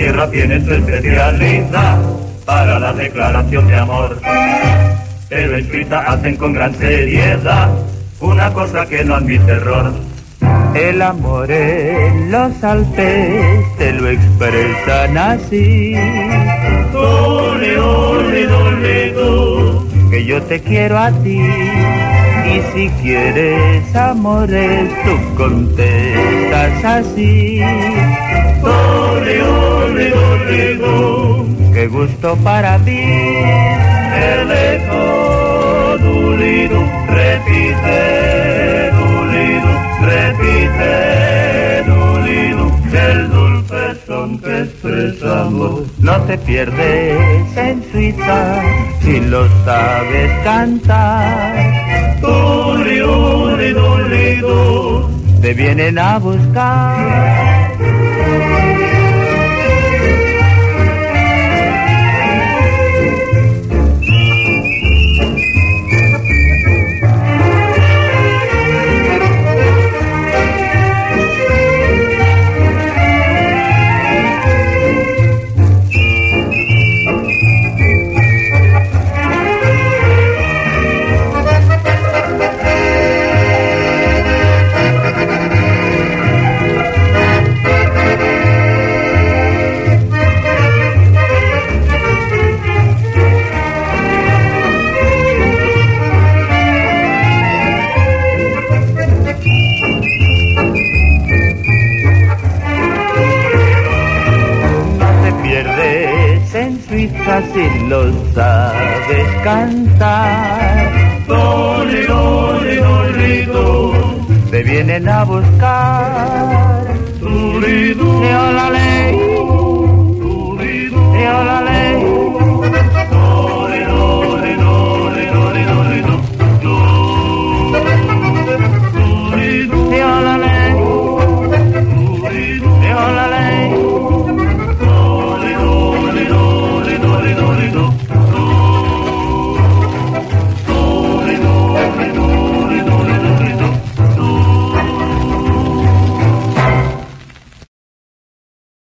tierra tiene su especialidad para la declaración de amor. Pero en Suiza hacen con gran seriedad una cosa que no admite error. El amor en los Alpes te lo expresan así. Ole, ole, ole, do, que yo te quiero a ti. Y si quieres amores, tú contestas así. Ole, ole, ole, do, qué gusto para mí. El eco dulido repite, dulido repite, dulido, el dulce son que expresamos. No te pierdes en Suiza si lo sabes cantar. Dulido, dulido, te vienen a buscar. Si lo sabes cantar, dole, dole, dole, do, te vienen a buscar.